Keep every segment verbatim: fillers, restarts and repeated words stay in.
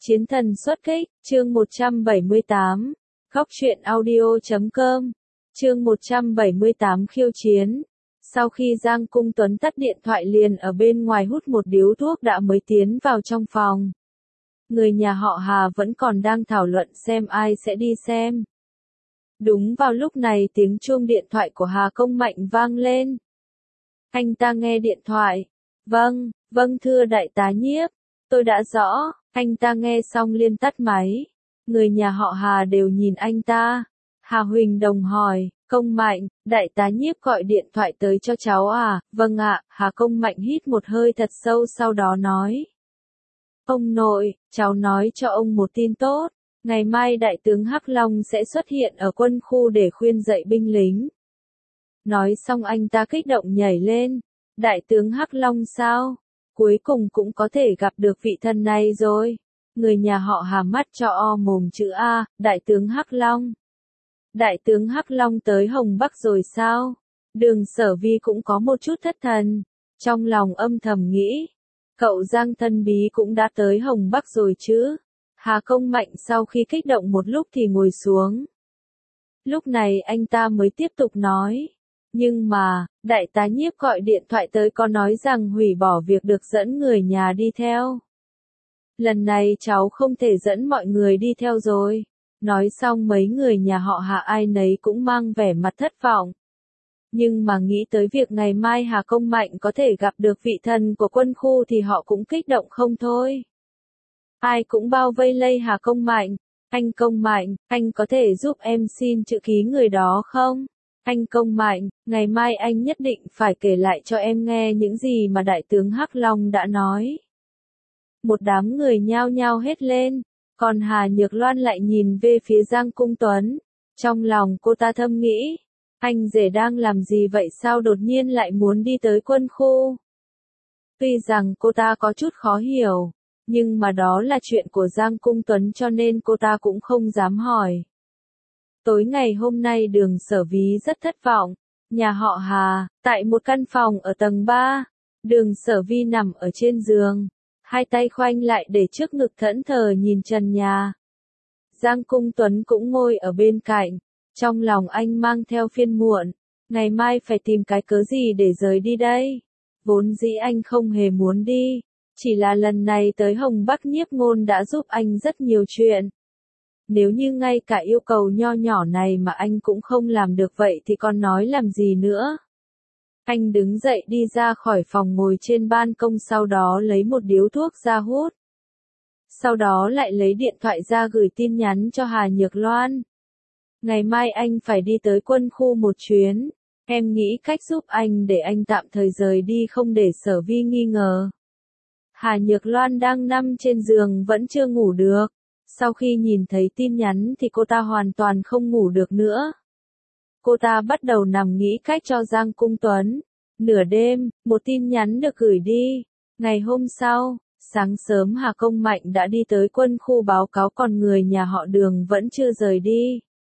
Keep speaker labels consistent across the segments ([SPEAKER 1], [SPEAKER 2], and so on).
[SPEAKER 1] Chiến thần xuất kích, chương một trăm bảy mươi tám, góc truyện audio chấm com, chương một trăm bảy mươi tám khiêu chiến. Sau khi Giang Cung Tuấn tắt điện thoại liền ở bên ngoài hút một điếu thuốc đã mới tiến vào trong phòng. Người nhà họ Hà vẫn còn đang thảo luận xem ai sẽ đi xem. Đúng vào lúc này tiếng chuông điện thoại của Hà Công Mạnh vang lên. Anh ta nghe điện thoại. Vâng, vâng thưa đại tá Nhiếp, tôi đã rõ. Anh ta nghe xong liền tắt máy. Người nhà họ Hà đều nhìn anh ta. Hà Huỳnh Đồng hỏi, Công Mạnh, đại tá Nhiếp gọi điện thoại tới cho cháu à? Vâng ạ, Hà Công Mạnh hít một hơi thật sâu sau đó nói. Ông nội, cháu nói cho ông một tin tốt. Ngày mai đại tướng Hắc Long sẽ xuất hiện ở quân khu để khuyên dạy binh lính. Nói xong anh ta kích động nhảy lên. Đại tướng Hắc Long sao? Cuối cùng cũng có thể gặp được vị thần này rồi. Người nhà họ Hà mắt cho o mồm chữ A, đại tướng Hắc Long. Đại tướng Hắc Long tới Hồng Bắc rồi sao? Đường Sở Vi cũng có một chút thất thần. Trong lòng âm thầm nghĩ. Cậu Giang thân bí cũng đã tới Hồng Bắc rồi chứ? Hà Công Mạnh sau khi kích động một lúc thì ngồi xuống. Lúc này anh ta mới tiếp tục nói. Nhưng mà, đại tá Nhiếp gọi điện thoại tới có nói rằng hủy bỏ việc được dẫn người nhà đi theo. Lần này cháu không thể dẫn mọi người đi theo rồi. Nói xong mấy người nhà họ Hà ai nấy cũng mang vẻ mặt thất vọng. Nhưng mà nghĩ tới việc ngày mai Hà Công Mạnh có thể gặp được vị thần của quân khu thì họ cũng kích động không thôi. Ai cũng bao vây lây Hà Công Mạnh. Anh Công Mạnh, anh có thể giúp em xin chữ ký người đó không? Anh Công Mạnh, ngày mai anh nhất định phải kể lại cho em nghe những gì mà đại tướng Hắc Long đã nói. Một đám người nhao nhao hết lên, còn Hà Nhược Loan lại nhìn về phía Giang Cung Tuấn. Trong lòng cô ta thầm nghĩ, anh rể đang làm gì vậy sao đột nhiên lại muốn đi tới quân khu? Tuy rằng cô ta có chút khó hiểu, nhưng mà đó là chuyện của Giang Cung Tuấn cho nên cô ta cũng không dám hỏi. Tối ngày hôm nay Đường Sở Vi rất thất vọng. Nhà họ Hà, tại một căn phòng ở tầng ba, Đường Sở Vi nằm ở trên giường, hai tay khoanh lại để trước ngực thẫn thờ nhìn trần nhà. Giang Cung Tuấn cũng ngồi ở bên cạnh, trong lòng anh mang theo phiền muộn, ngày mai phải tìm cái cớ gì để rời đi đây. Vốn dĩ anh không hề muốn đi, chỉ là lần này tới Hồng Bắc Nhiếp Ngôn đã giúp anh rất nhiều chuyện. Nếu như ngay cả yêu cầu nho nhỏ này mà anh cũng không làm được vậy thì còn nói làm gì nữa. Anh đứng dậy đi ra khỏi phòng ngồi trên ban công sau đó lấy một điếu thuốc ra hút. Sau đó lại lấy điện thoại ra gửi tin nhắn cho Hà Nhược Loan. Ngày mai anh phải đi tới quân khu một chuyến. Em nghĩ cách giúp anh để anh tạm thời rời đi không để Sở Vi nghi ngờ. Hà Nhược Loan đang nằm trên giường vẫn chưa ngủ được. Sau khi nhìn thấy tin nhắn thì cô ta hoàn toàn không ngủ được nữa. Cô ta bắt đầu nằm nghĩ cách cho Giang Cung Tuấn. Nửa đêm, một tin nhắn được gửi đi. Ngày hôm sau, sáng sớm Hà Công Mạnh đã đi tới quân khu báo cáo còn người nhà họ Đường vẫn chưa rời đi.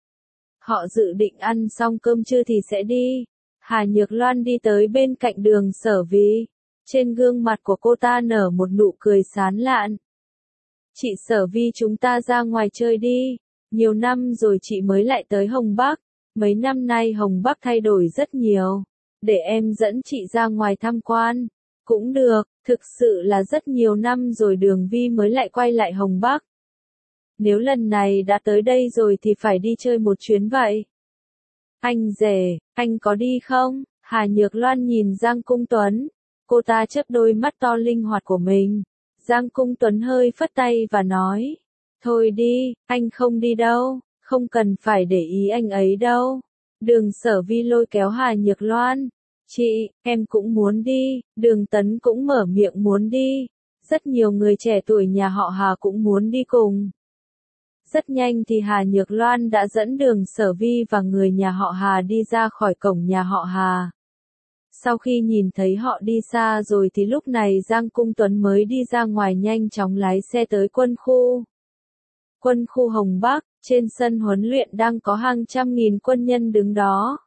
[SPEAKER 1] Họ dự định ăn xong cơm trưa thì sẽ đi. Hà Nhược Loan đi tới bên cạnh Đường Sở Vi. Trên gương mặt của cô ta nở một nụ cười sán lạn. Chị Sở Vi chúng ta ra ngoài chơi đi. Nhiều năm rồi chị mới lại tới Hồng Bắc. Mấy năm nay Hồng Bắc thay đổi rất nhiều. Để em dẫn chị ra ngoài tham quan. Cũng được, thực sự là rất nhiều năm rồi Đường Vi mới lại quay lại Hồng Bắc. Nếu lần này đã tới đây rồi thì phải đi chơi một chuyến vậy. Anh rể, anh có đi không? Hà Nhược Loan nhìn Giang Cung Tuấn. Cô ta chớp đôi mắt to linh hoạt của mình. Giang Cung Tuấn hơi phất tay và nói. Thôi đi, anh không đi đâu, không cần phải để ý anh ấy đâu. Đường Sở Vi lôi kéo Hà Nhược Loan. Chị, em cũng muốn đi. Đường Tấn cũng mở miệng muốn đi. Rất nhiều người trẻ tuổi nhà họ Hà cũng muốn đi cùng. Rất nhanh thì Hà Nhược Loan đã dẫn Đường Sở Vi và người nhà họ Hà đi ra khỏi cổng nhà họ Hà. Sau khi nhìn thấy họ đi xa rồi thì lúc này Giang Cung Tuấn mới đi ra ngoài nhanh chóng lái xe tới quân khu. Quân khu Hồng Bắc, trên sân huấn luyện đang có hàng trăm nghìn quân nhân đứng đó.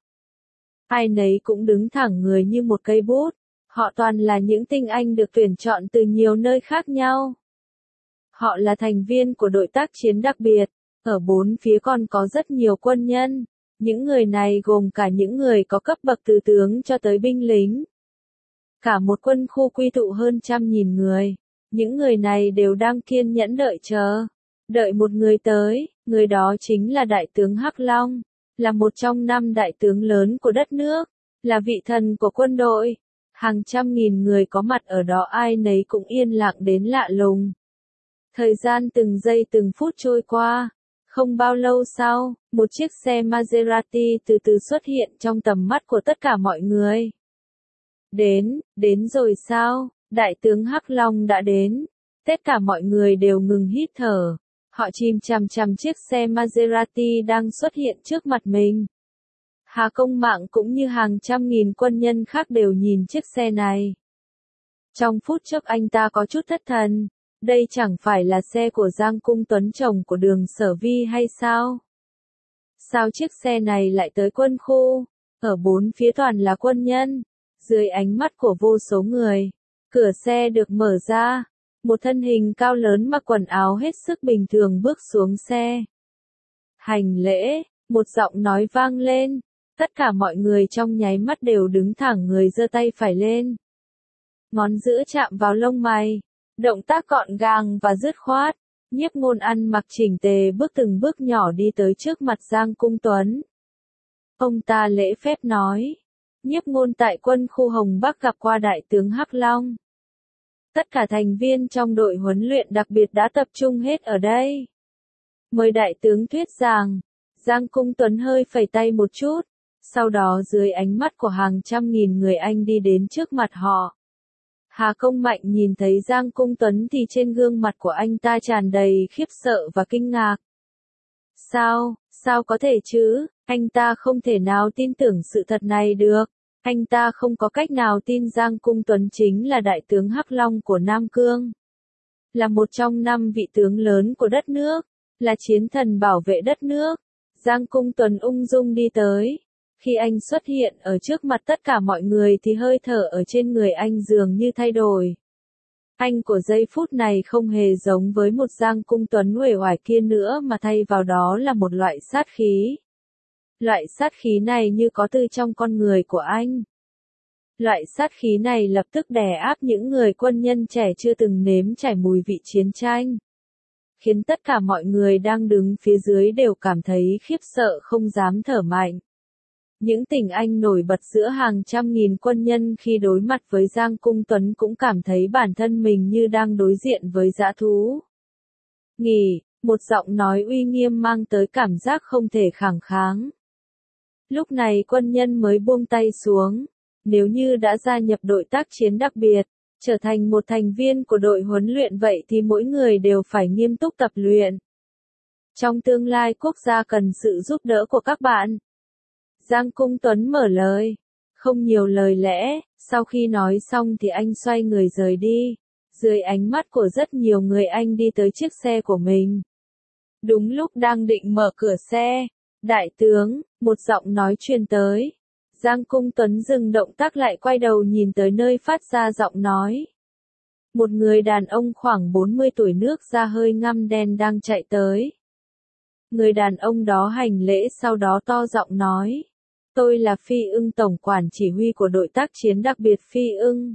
[SPEAKER 1] Ai nấy cũng đứng thẳng người như một cây bút. Họ toàn là những tinh anh được tuyển chọn từ nhiều nơi khác nhau. Họ là thành viên của đội tác chiến đặc biệt. Ở bốn phía còn có rất nhiều quân nhân. Những người này gồm cả những người có cấp bậc từ tướng cho tới binh lính. Cả một quân khu quy tụ hơn trăm nghìn người. Những người này đều đang kiên nhẫn đợi chờ. Đợi một người tới, người đó chính là Đại tướng Hắc Long. Là một trong năm đại tướng lớn của đất nước. Là vị thần của quân đội. Hàng trăm nghìn người có mặt ở đó ai nấy cũng yên lặng đến lạ lùng. Thời gian từng giây từng phút trôi qua. Không bao lâu sau, một chiếc xe Maserati từ từ xuất hiện trong tầm mắt của tất cả mọi người. Đến, đến rồi sao? Đại tướng Hắc Long đã đến. Tất cả mọi người đều ngừng hít thở. Họ chìm chằm chằm chiếc xe Maserati đang xuất hiện trước mặt mình. Hà Công Mạng cũng như hàng trăm nghìn quân nhân khác đều nhìn chiếc xe này. Trong phút chốc anh ta có chút thất thần. Đây chẳng phải là xe của Giang Cung Tuấn chồng của Đường Sở Vi hay sao? Sao chiếc xe này lại tới quân khu? Ở bốn phía toàn là quân nhân. Dưới ánh mắt của vô số người, cửa xe được mở ra. Một thân hình cao lớn mặc quần áo hết sức bình thường bước xuống xe. Hành lễ, một giọng nói vang lên. Tất cả mọi người trong nháy mắt đều đứng thẳng người giơ tay phải lên. Ngón giữa chạm vào lông mày. Động tác gọn gàng và dứt khoát. Nhiếp Ngôn ăn mặc chỉnh tề bước từng bước nhỏ đi tới trước mặt Giang Cung Tuấn. Ông ta lễ phép nói. Nhiếp Ngôn tại quân khu Hồng Bắc gặp qua Đại tướng Hắc Long. Tất cả thành viên trong đội huấn luyện đặc biệt đã tập trung hết ở đây. Mời Đại tướng thuyết giảng. Giang Cung Tuấn hơi phẩy tay một chút. Sau đó dưới ánh mắt của hàng trăm nghìn người Anh đi đến trước mặt họ. Hà Công Mạnh nhìn thấy Giang Cung Tuấn thì trên gương mặt của anh ta tràn đầy khiếp sợ và kinh ngạc. Sao, sao có thể chứ, anh ta không thể nào tin tưởng sự thật này được. Anh ta không có cách nào tin Giang Cung Tuấn chính là Đại tướng Hắc Long của Nam Cương. Là một trong năm vị tướng lớn của đất nước. Là chiến thần bảo vệ đất nước. Giang Cung Tuấn ung dung đi tới. Khi anh xuất hiện ở trước mặt tất cả mọi người thì hơi thở ở trên người anh dường như thay đổi. Anh của giây phút này không hề giống với một Giang Cung Tuấn uể oải kia nữa mà thay vào đó là một loại sát khí. Loại sát khí này như có từ trong con người của anh. Loại sát khí này lập tức đè áp những người quân nhân trẻ chưa từng nếm trải mùi vị chiến tranh. Khiến tất cả mọi người đang đứng phía dưới đều cảm thấy khiếp sợ không dám thở mạnh. Những tình anh nổi bật giữa hàng trăm nghìn quân nhân khi đối mặt với Giang Cung Tuấn cũng cảm thấy bản thân mình như đang đối diện với dã thú. Nghỉ, một giọng nói uy nghiêm mang tới cảm giác không thể kháng kháng. Lúc này quân nhân mới buông tay xuống. Nếu như đã gia nhập đội tác chiến đặc biệt, trở thành một thành viên của đội huấn luyện vậy thì mỗi người đều phải nghiêm túc tập luyện. Trong tương lai quốc gia cần sự giúp đỡ của các bạn. Giang Cung Tuấn mở lời. Không nhiều lời lẽ, sau khi nói xong thì anh xoay người rời đi. Dưới ánh mắt của rất nhiều người anh đi tới chiếc xe của mình. Đúng lúc đang định mở cửa xe. Đại tướng, một giọng nói truyền tới. Giang Cung Tuấn dừng động tác lại quay đầu nhìn tới nơi phát ra giọng nói. Một người đàn ông khoảng bốn mươi tuổi nước da hơi ngăm đen đang chạy tới. Người đàn ông đó hành lễ sau đó to giọng nói. Tôi là Phi Ưng tổng quản chỉ huy của đội tác chiến đặc biệt Phi Ưng.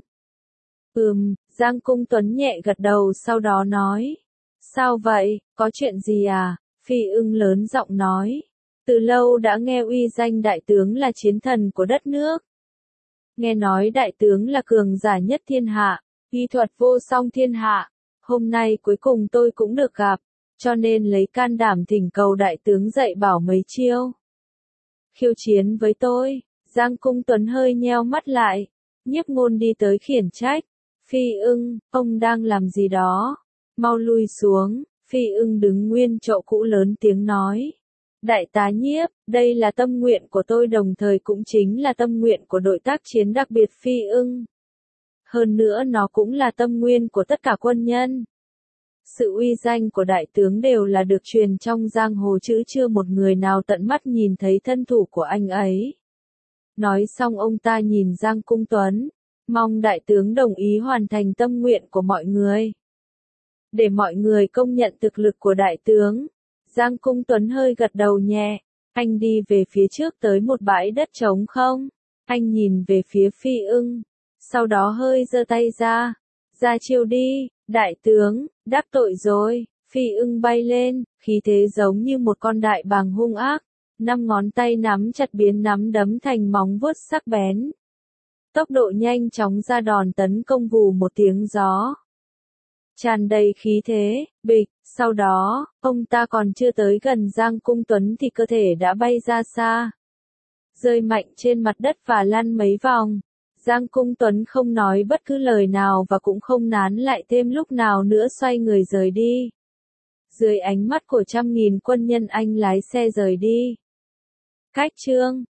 [SPEAKER 1] Ừm, Giang Cung Tuấn nhẹ gật đầu sau đó nói. Sao vậy, có chuyện gì à? Phi Ưng lớn giọng nói. Từ lâu đã nghe uy danh đại tướng là chiến thần của đất nước. Nghe nói đại tướng là cường giả nhất thiên hạ, y thuật vô song thiên hạ. Hôm nay cuối cùng tôi cũng được gặp, cho nên lấy can đảm thỉnh cầu đại tướng dạy bảo mấy chiêu. Khiêu chiến với tôi. Giang Cung Tuấn hơi nheo mắt lại. Nhiếp Ngôn đi tới khiển trách. Phi Ưng, ông đang làm gì đó? Mau lui xuống. Phi Ưng đứng nguyên chỗ cũ lớn tiếng nói. Đại tá Nhiếp, đây là tâm nguyện của tôi đồng thời cũng chính là tâm nguyện của đội tác chiến đặc biệt Phi Ưng. Hơn nữa nó cũng là tâm nguyên của tất cả quân nhân. Sự uy danh của đại tướng đều là được truyền trong giang hồ chứ chưa một người nào tận mắt nhìn thấy thân thủ của anh ấy. Nói xong ông ta nhìn Giang Cung Tuấn, mong đại tướng đồng ý hoàn thành tâm nguyện của mọi người. để mọi người công nhận thực lực của đại tướng. Giang Cung Tuấn hơi gật đầu nhẹ, anh đi về phía trước tới một bãi đất trống không? Anh nhìn về phía Phi Ưng, sau đó hơi giơ tay ra, ra chiêu đi, đại tướng, đắc tội rồi. Phi Ưng bay lên, khí thế giống như một con đại bàng hung ác, năm ngón tay nắm chặt biến nắm đấm thành móng vuốt sắc bén. Tốc độ nhanh chóng ra đòn tấn công vù một tiếng gió. Tràn đầy khí thế, bịch, sau đó, ông ta còn chưa tới gần Giang Cung Tuấn thì cơ thể đã bay ra xa. Rơi mạnh trên mặt đất và lăn mấy vòng. Giang Cung Tuấn không nói bất cứ lời nào và cũng không nán lại thêm lúc nào nữa xoay người rời đi. Dưới ánh mắt của trăm nghìn quân nhân anh lái xe rời đi. Cách chương